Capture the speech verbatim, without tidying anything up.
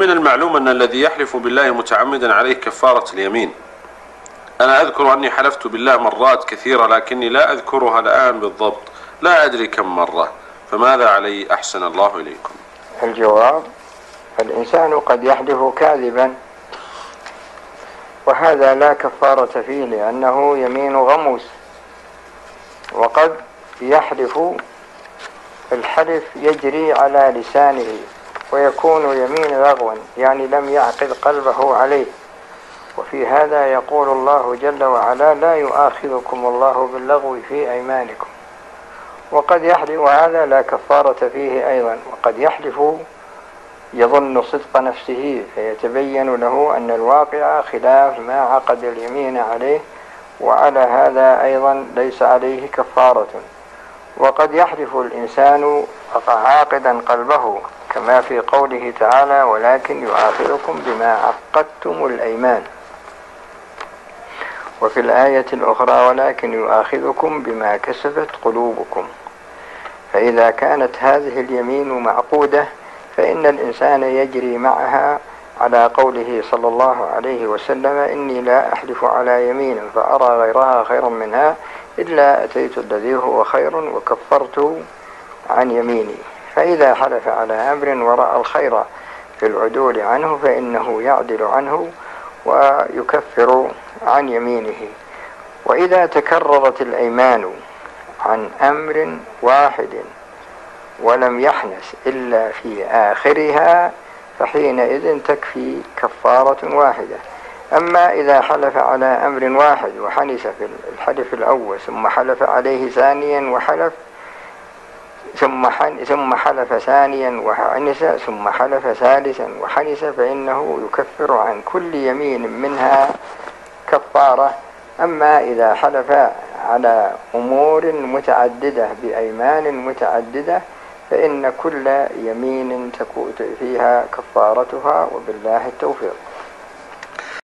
من المعلوم أن الذي يحلف بالله متعمدا عليه كفارة اليمين. أنا أذكر أني حلفت بالله مرات كثيرة لكني لا أذكرها الآن بالضبط، لا أدري كم مرة، فماذا علي أحسن الله إليكم؟ الجواب: الإنسان قد يحلف كاذبا، وهذا لا كفارة فيه لأنه يمين غموس. وقد يحلف الحلف يجري على لسانه ويكون يمين لغوا، يعني لم يعقد قلبه عليه، وفي هذا يقول الله جل وعلا: لا يؤاخذكم الله باللغو في أيمانكم. وقد يحلف، وهذا لا كفارة فيه أيضا. وقد يحلف يظن صدق نفسه فيتبين له أن الواقع خلاف ما عقد اليمين عليه، وعلى هذا أيضا ليس عليه كفارة. وقد يحلف الإنسان عاقدا قلبه، كما في قوله تعالى: ولكن يؤاخذكم بما عقدتم الأيمان. وفي الآية الأخرى: ولكن يؤاخذكم بما كسبت قلوبكم. فإذا كانت هذه اليمين معقودة فإن الإنسان يجري معها على قوله صلى الله عليه وسلم: إني لا أحلف على يمين فأرى غيرها خيرا منها إلا أتيت الذي هو خير وكفرت عن يميني. فإذا حلف على أمر ورأى الخير في العدول عنه فإنه يعدل عنه ويكفر عن يمينه. وإذا تكررت الأيمان عن أمر واحد ولم يحنث إلا في آخرها فحينئذ تكفي كفارة واحدة. أما إذا حلف على أمر واحد وحنث في الحلف الأول ثم حلف عليه ثانيا وحلف ثم ثم حلف ثانيا وحنث ثم حلف ثالثا وحنث فإنه يكفر عن كل يمين منها كفارة. أما إذا حلف على أمور متعددة بأيمان متعددة فإن كل يمين تكون فيها كفارتها، وبالله التوفيق.